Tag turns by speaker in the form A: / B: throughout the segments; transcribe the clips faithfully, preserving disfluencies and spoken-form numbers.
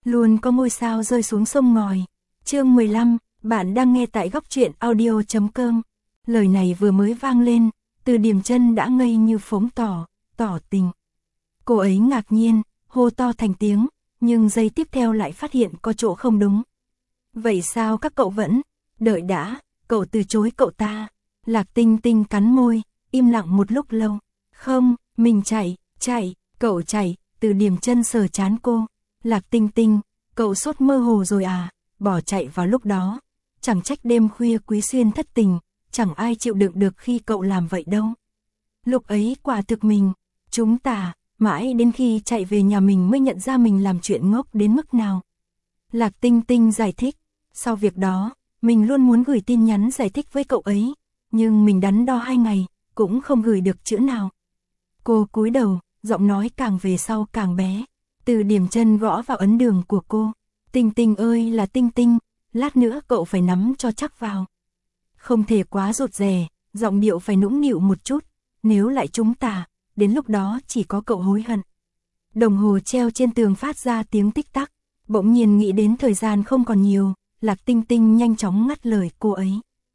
A: luôn có ngôi sao rơi xuống sông ngòi. Chương mười lăm, bạn đang nghe tại góc truyện audio chấm com. Lời này vừa mới vang lên, Từ Điềm Chân đã ngây như phóng tỏ, tỏ tình. Cô ấy ngạc nhiên, hô to thành tiếng, nhưng giây tiếp theo lại phát hiện có chỗ không đúng. Vậy sao các cậu vẫn, đợi đã, cậu từ chối cậu ta. Lạc Tinh Tinh cắn môi, im lặng một lúc lâu. Không, mình chạy, chạy, cậu chạy. Từ Điềm Chân sờ trán cô. Lạc Tinh Tinh, cậu sốt mơ hồ rồi à, bỏ chạy vào lúc đó. Chẳng trách đêm khuya Quý Xuyên thất tình, chẳng ai chịu đựng được khi cậu làm vậy đâu. Lúc ấy quả thực mình, chúng ta, mãi đến khi chạy về nhà mình mới nhận ra mình làm chuyện ngốc đến mức nào. Lạc Tinh Tinh giải thích, sau việc đó, mình luôn muốn gửi tin nhắn giải thích với cậu ấy, nhưng mình đắn đo hai ngày, cũng không gửi được chữ nào. Cô cúi đầu, giọng nói càng về sau càng bé. Từ Điềm Chân gõ vào ấn đường của cô. Tinh Tinh ơi là Tinh Tinh, lát nữa cậu phải nắm cho chắc vào. Không thể quá rụt rè, giọng điệu phải nũng nịu một chút, nếu lại chúng ta, đến lúc đó chỉ có cậu hối hận. Đồng hồ treo trên tường phát ra tiếng tích tắc, bỗng nhiên nghĩ đến thời gian không còn nhiều, Lạc Tinh Tinh nhanh chóng ngắt lời cô ấy.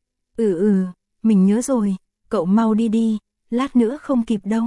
A: Ừ ừ, mình nhớ rồi, cậu mau đi đi, lát nữa không kịp đâu.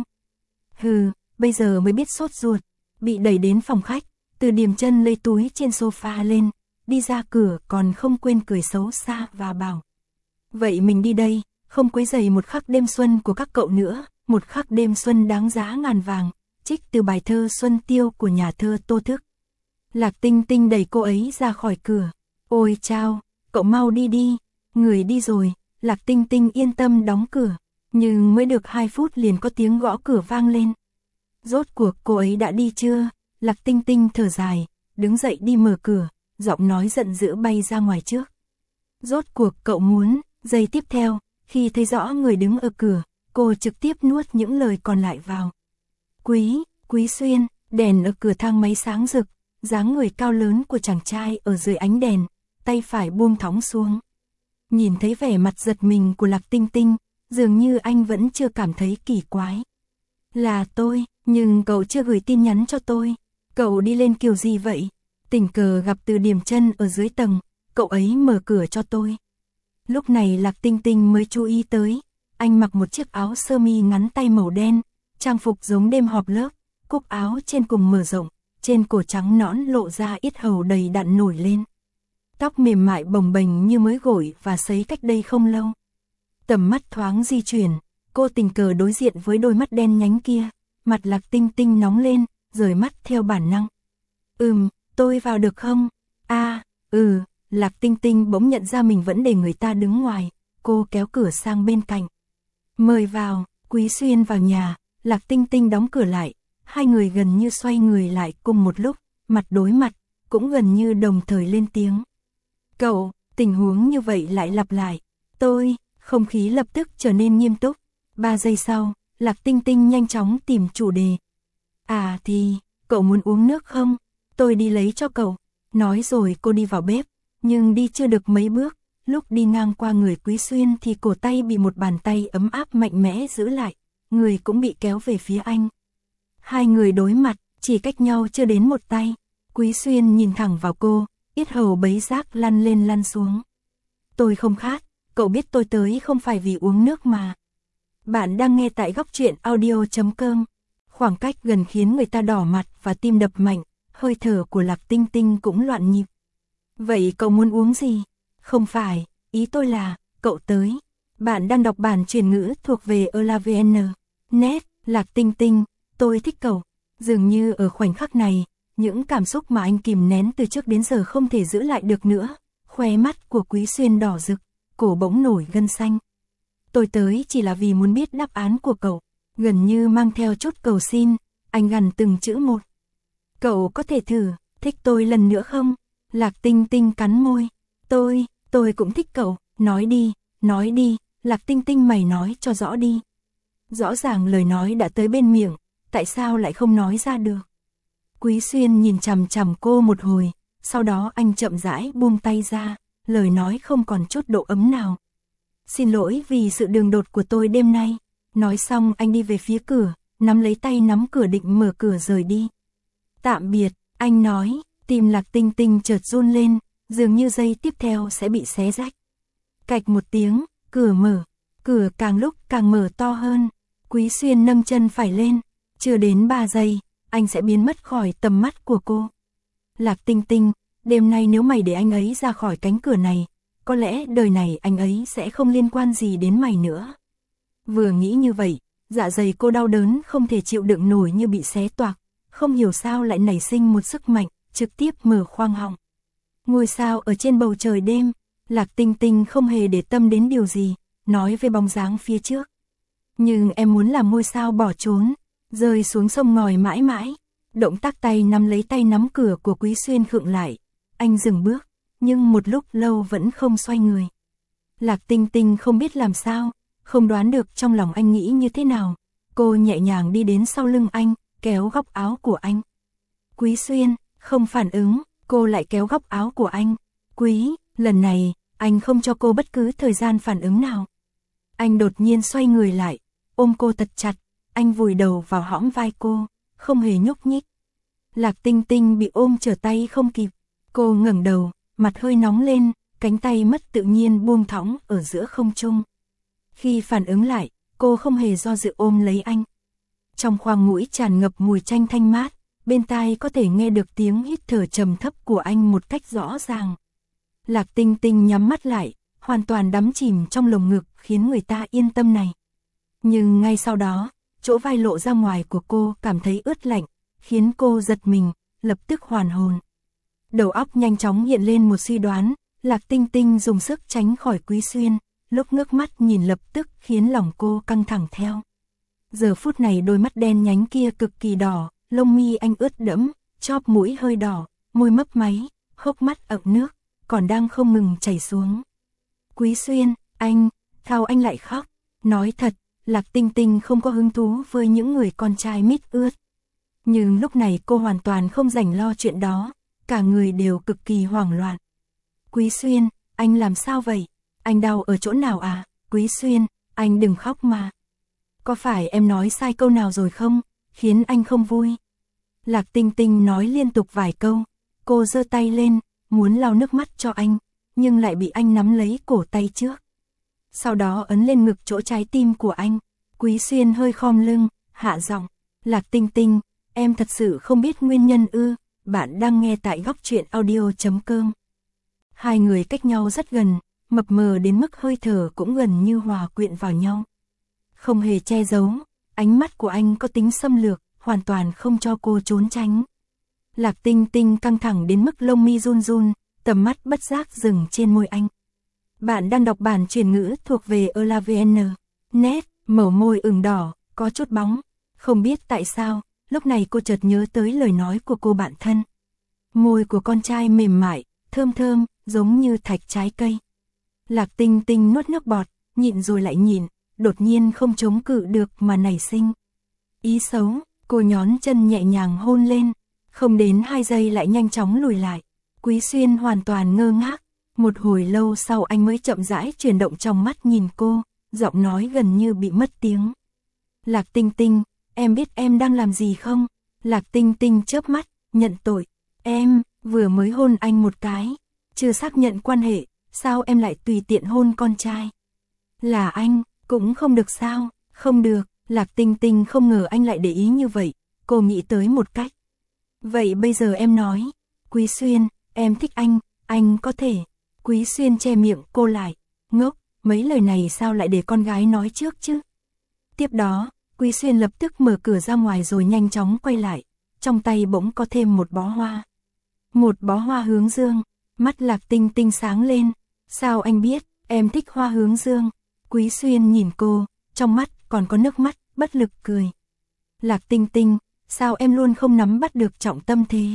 A: Hừ, bây giờ mới biết sốt ruột. Bị đẩy đến phòng khách, Từ Điềm Chân lấy túi trên sofa lên, đi ra cửa còn không quên cười xấu xa và bảo. Vậy mình đi đây, không quấy rầy một khắc đêm xuân của các cậu nữa, một khắc đêm xuân đáng giá ngàn vàng, trích từ bài thơ Xuân Tiêu của nhà thơ Tô Thức. Lạc Tinh Tinh đẩy cô ấy ra khỏi cửa. Ôi chao, cậu mau đi đi, người đi rồi. Lạc Tinh Tinh yên tâm đóng cửa, nhưng mới được hai phút liền có tiếng gõ cửa vang lên. Rốt cuộc cô ấy đã đi chưa? Lạc Tinh Tinh thở dài, đứng dậy đi mở cửa, giọng nói giận dữ bay ra ngoài trước. Rốt cuộc cậu muốn, giây tiếp theo, khi thấy rõ người đứng ở cửa, cô trực tiếp nuốt những lời còn lại vào. Quý, Quý Xuyên, đèn ở cửa thang máy sáng rực, dáng người cao lớn của chàng trai ở dưới ánh đèn, tay phải buông thõng xuống. Nhìn thấy vẻ mặt giật mình của Lạc Tinh Tinh, dường như anh vẫn chưa cảm thấy kỳ quái. Là tôi, nhưng cậu chưa gửi tin nhắn cho tôi. Cậu đi lên kiểu gì vậy? Tình cờ gặp Từ Điềm Chân ở dưới tầng, cậu ấy mở cửa cho tôi. Lúc này Lạc Tinh Tinh mới chú ý tới, anh mặc một chiếc áo sơ mi ngắn tay màu đen, trang phục giống đêm họp lớp, cúc áo trên cùng mở rộng, trên cổ trắng nõn lộ ra yết hầu đầy đặn nổi lên. Tóc mềm mại bồng bềnh như mới gội và sấy cách đây không lâu. Tầm mắt thoáng di chuyển, cô tình cờ đối diện với đôi mắt đen nhánh kia, mặt Lạc Tinh Tinh nóng lên, rời mắt theo bản năng. Ừm, tôi vào được không? À, ừ, Lạc Tinh Tinh bỗng nhận ra mình vẫn để người ta đứng ngoài, cô kéo cửa sang bên cạnh. Mời vào, Quý Xuyên vào nhà, Lạc Tinh Tinh đóng cửa lại, hai người gần như xoay người lại cùng một lúc, mặt đối mặt, cũng gần như đồng thời lên tiếng. Cậu, tình huống như vậy lại lặp lại. Tôi, không khí lập tức trở nên nghiêm túc. Ba giây sau, Lạc Tinh Tinh nhanh chóng tìm chủ đề. À thì, cậu muốn uống nước không? Tôi đi lấy cho cậu. Nói rồi cô đi vào bếp, nhưng đi chưa được mấy bước, lúc đi ngang qua người Quý Xuyên thì cổ tay bị một bàn tay ấm áp mạnh mẽ giữ lại, người cũng bị kéo về phía anh. Hai người đối mặt, chỉ cách nhau chưa đến một tay. Quý Xuyên nhìn thẳng vào cô, yết hầu bấy giác lăn lên lăn xuống. Tôi không khát, cậu biết tôi tới không phải vì uống nước mà. Bạn đang nghe tại góc truyện audio chấm com. Khoảng cách gần khiến người ta đỏ mặt và tim đập mạnh, hơi thở của Lạc Tinh Tinh cũng loạn nhịp. Vậy cậu muốn uống gì? Không phải, ý tôi là, cậu tới. Bạn đang đọc bản chuyển ngữ thuộc về Elavn. Net, Lạc Tinh Tinh, tôi thích cậu. Dường như ở khoảnh khắc này, những cảm xúc mà anh kìm nén từ trước đến giờ không thể giữ lại được nữa. Khóe mắt của Quý Xuyên đỏ rực, cổ bỗng nổi gân xanh. Tôi tới chỉ là vì muốn biết đáp án của cậu, gần như mang theo chút cầu xin, anh gằn từng chữ một. Cậu có thể thử, thích tôi lần nữa không? Lạc Tinh Tinh cắn môi. Tôi, tôi cũng thích cậu, nói đi, nói đi, Lạc Tinh Tinh mày nói cho rõ đi. Rõ ràng lời nói đã tới bên miệng, tại sao lại không nói ra được? Quý Xuyên nhìn chằm chằm cô một hồi, sau đó anh chậm rãi buông tay ra, lời nói không còn chút độ ấm nào. Xin lỗi vì sự đường đột của tôi đêm nay. Nói xong anh đi về phía cửa, nắm lấy tay nắm cửa định mở cửa rời đi. Tạm biệt, anh nói, Tim Lạc Tinh Tinh chợt run lên, dường như giây tiếp theo sẽ bị xé rách. Cạch một tiếng, cửa mở, cửa càng lúc càng mở to hơn. Quý Xuyên nâng chân phải lên, chưa đến ba giây, anh sẽ biến mất khỏi tầm mắt của cô. Lạc Tinh Tinh, đêm nay nếu mày để anh ấy ra khỏi cánh cửa này, có lẽ đời này anh ấy sẽ không liên quan gì đến mày nữa. Vừa nghĩ như vậy, dạ dày cô đau đớn không thể chịu đựng nổi như bị xé toạc, không hiểu sao lại nảy sinh một sức mạnh, trực tiếp mở khoang họng. Ngôi sao ở trên bầu trời đêm, Lạc Tinh Tinh không hề để tâm đến điều gì, nói với bóng dáng phía trước. Nhưng em muốn làm ngôi sao bỏ trốn, rơi xuống sông ngòi mãi mãi. Động tác tay nắm lấy tay nắm cửa của Quý Xuyên khựng lại. Anh dừng bước, nhưng một lúc lâu vẫn không xoay người. Lạc Tinh Tinh không biết làm sao, không đoán được trong lòng anh nghĩ như thế nào. Cô nhẹ nhàng đi đến sau lưng anh, kéo góc áo của anh. Quý Xuyên, không phản ứng, cô lại kéo góc áo của anh. Quý, lần này, anh không cho cô bất cứ thời gian phản ứng nào. Anh đột nhiên xoay người lại, ôm cô thật chặt, anh vùi đầu vào hõm vai cô, không hề nhúc nhích. Lạc Tinh Tinh bị ôm trở tay không kịp, cô ngẩng đầu, mặt hơi nóng lên, cánh tay mất tự nhiên buông thõng ở giữa không trung. Khi phản ứng lại, cô không hề do dự ôm lấy anh. Trong khoang mũi tràn ngập mùi chanh thanh mát, bên tai có thể nghe được tiếng hít thở trầm thấp của anh một cách rõ ràng. Lạc Tinh Tinh nhắm mắt lại, hoàn toàn đắm chìm trong lồng ngực khiến người ta yên tâm này. Nhưng ngay sau đó, chỗ vai lộ ra ngoài của cô cảm thấy ướt lạnh, khiến cô giật mình, lập tức hoàn hồn. Đầu óc nhanh chóng hiện lên một suy đoán, Lạc Tinh Tinh dùng sức tránh khỏi Quý Xuyên, lúc ngước mắt nhìn lập tức khiến lòng cô căng thẳng theo. Giờ phút này đôi mắt đen nhánh kia cực kỳ đỏ, lông mi anh ướt đẫm, chóp mũi hơi đỏ, môi mấp máy, hốc mắt ậm nước, còn đang không ngừng chảy xuống. Quý Xuyên, anh, sao anh lại khóc? Nói thật, Lạc Tinh Tinh không có hứng thú với những người con trai mít ướt. Nhưng lúc này cô hoàn toàn không rảnh lo chuyện đó, cả người đều cực kỳ hoảng loạn. Quý Xuyên, anh làm sao vậy? Anh đau ở chỗ nào à? Quý Xuyên, anh đừng khóc mà. Có phải em nói sai câu nào rồi không, khiến anh không vui? Lạc Tinh Tinh nói liên tục vài câu, cô giơ tay lên, muốn lau nước mắt cho anh, nhưng lại bị anh nắm lấy cổ tay trước. Sau đó ấn lên ngực chỗ trái tim của anh. Quý Xuyên hơi khom lưng, hạ giọng, Lạc Tinh Tinh, em thật sự không biết nguyên nhân ư? Bạn đang nghe tại góc truyện audio chấm com. Hai người cách nhau rất gần, mập mờ đến mức hơi thở cũng gần như hòa quyện vào nhau. Không hề che giấu, ánh mắt của anh có tính xâm lược, hoàn toàn không cho cô trốn tránh. Lạc Tinh Tinh căng thẳng đến mức lông mi run run, tầm mắt bất giác dừng trên môi anh. Bạn đang đọc bản chuyển ngữ thuộc về Elavn. Nét, màu môi ửng đỏ, có chút bóng. Không biết tại sao, lúc này cô chợt nhớ tới lời nói của cô bạn thân. Môi của con trai mềm mại, thơm thơm, giống như thạch trái cây. Lạc Tinh Tinh nuốt nước bọt, nhịn rồi lại nhịn, đột nhiên không chống cự được mà nảy sinh ý xấu. Cô nhón chân nhẹ nhàng hôn lên, không đến hai giây lại nhanh chóng lùi lại. Quý Xuyên hoàn toàn ngơ ngác, một hồi lâu sau anh mới chậm rãi chuyển động trong mắt nhìn cô, giọng nói gần như bị mất tiếng. Lạc Tinh Tinh, em biết em đang làm gì không? Lạc Tinh Tinh chớp mắt, nhận tội. Em, vừa mới hôn anh một cái, chưa xác nhận quan hệ, sao em lại tùy tiện hôn con trai? Là anh, cũng không được sao? Không được, Lạc Tinh Tinh không ngờ anh lại để ý như vậy, cô nghĩ tới một cách. Vậy bây giờ em nói, Quý Xuyên, em thích anh, anh có thể. Quý Xuyên che miệng cô lại, ngốc, mấy lời này sao lại để con gái nói trước chứ? Tiếp đó, Quý Xuyên lập tức mở cửa ra ngoài rồi nhanh chóng quay lại, trong tay bỗng có thêm một bó hoa. Một bó hoa hướng dương, mắt Lạc Tinh Tinh sáng lên, sao anh biết, em thích hoa hướng dương? Quý Xuyên nhìn cô, trong mắt còn có nước mắt, bất lực cười. Lạc Tinh Tinh, sao em luôn không nắm bắt được trọng tâm thế?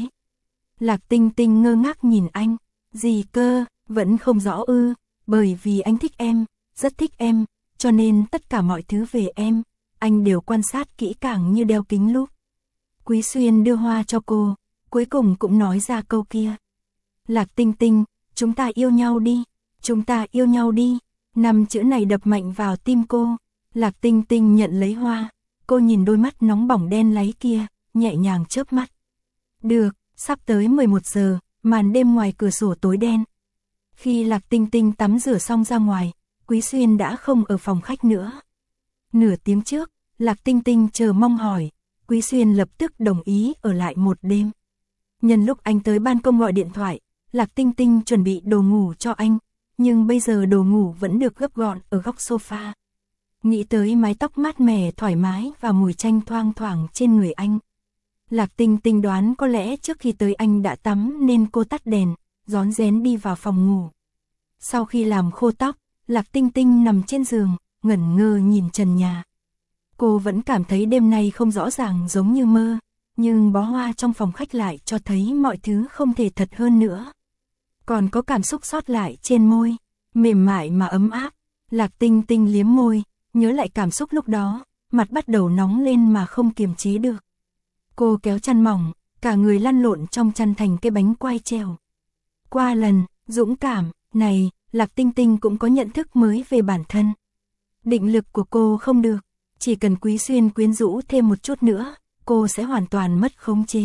A: Lạc Tinh Tinh ngơ ngác nhìn anh, gì cơ, vẫn không rõ ư? Bởi vì anh thích em, rất thích em, cho nên tất cả mọi thứ về em, anh đều quan sát kỹ càng như đeo kính lúp. Quý Xuyên đưa hoa cho cô, cuối cùng cũng nói ra câu kia. Lạc Tinh Tinh, chúng ta yêu nhau đi, chúng ta yêu nhau đi. Năm chữ này đập mạnh vào tim cô. Lạc Tinh Tinh nhận lấy hoa, cô nhìn đôi mắt nóng bỏng đen láy kia, nhẹ nhàng chớp mắt. Được, Sắp tới mười một giờ, màn đêm ngoài cửa sổ tối đen. Khi Lạc Tinh Tinh tắm rửa xong ra ngoài, Quý Xuyên đã không ở phòng khách nữa. Nửa tiếng trước, Lạc Tinh Tinh chờ mong hỏi, Quý Xuyên lập tức đồng ý ở lại một đêm. Nhân lúc anh tới ban công gọi điện thoại, Lạc Tinh Tinh chuẩn bị đồ ngủ cho anh, nhưng bây giờ đồ ngủ vẫn được gấp gọn ở góc sofa. Nghĩ tới mái tóc mát mẻ thoải mái và mùi chanh thoang thoảng trên người anh. Lạc Tinh Tinh đoán có lẽ trước khi tới anh đã tắm nên cô tắt đèn, rón rén đi vào phòng ngủ. Sau khi làm khô tóc, Lạc Tinh Tinh nằm trên giường, ngẩn ngơ nhìn trần nhà. Cô vẫn cảm thấy đêm nay không rõ ràng giống như mơ, nhưng bó hoa trong phòng khách lại cho thấy mọi thứ không thể thật hơn nữa. Còn có cảm xúc sót lại trên môi, mềm mại mà ấm áp. Lạc Tinh Tinh liếm môi, nhớ lại cảm xúc lúc đó, mặt bắt đầu nóng lên mà không kiềm chế được. Cô kéo chăn mỏng, cả người lăn lộn trong chăn thành cái bánh quay treo. Qua lần, dũng cảm, này, Lạc Tinh Tinh cũng có nhận thức mới về bản thân. Định lực của cô không được, chỉ cần Quý Xuyên quyến rũ thêm một chút nữa, cô sẽ hoàn toàn mất khống chế.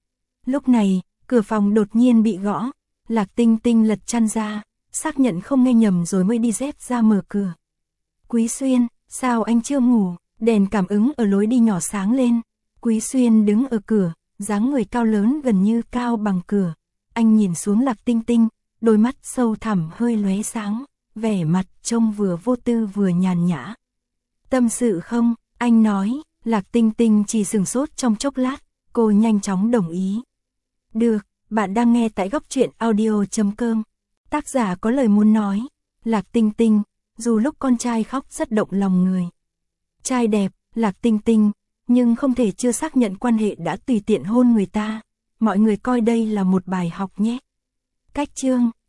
A: Lúc này, cửa phòng đột nhiên bị gõ, Lạc Tinh Tinh lật chăn ra, xác nhận không nghe nhầm rồi mới đi dép ra mở cửa. Quý Xuyên, sao anh chưa ngủ? Đèn cảm ứng ở lối đi nhỏ sáng lên. Quý Xuyên đứng ở cửa, dáng người cao lớn gần như cao bằng cửa. Anh nhìn xuống Lạc Tinh Tinh, đôi mắt sâu thẳm hơi lóe sáng, vẻ mặt trông vừa vô tư vừa nhàn nhã. Tâm sự không? Anh nói. Lạc Tinh Tinh chỉ sửng sốt trong chốc lát, cô nhanh chóng đồng ý. Được, bạn đang nghe tại góc truyện audio chấm com. Tác giả có lời muốn nói. Lạc Tinh Tinh, dù lúc con trai khóc rất động lòng người. Trai đẹp, Lạc Tinh Tinh, nhưng không thể chưa xác nhận quan hệ đã tùy tiện hôn người ta. Mọi người coi đây là một bài học nhé. Cách chương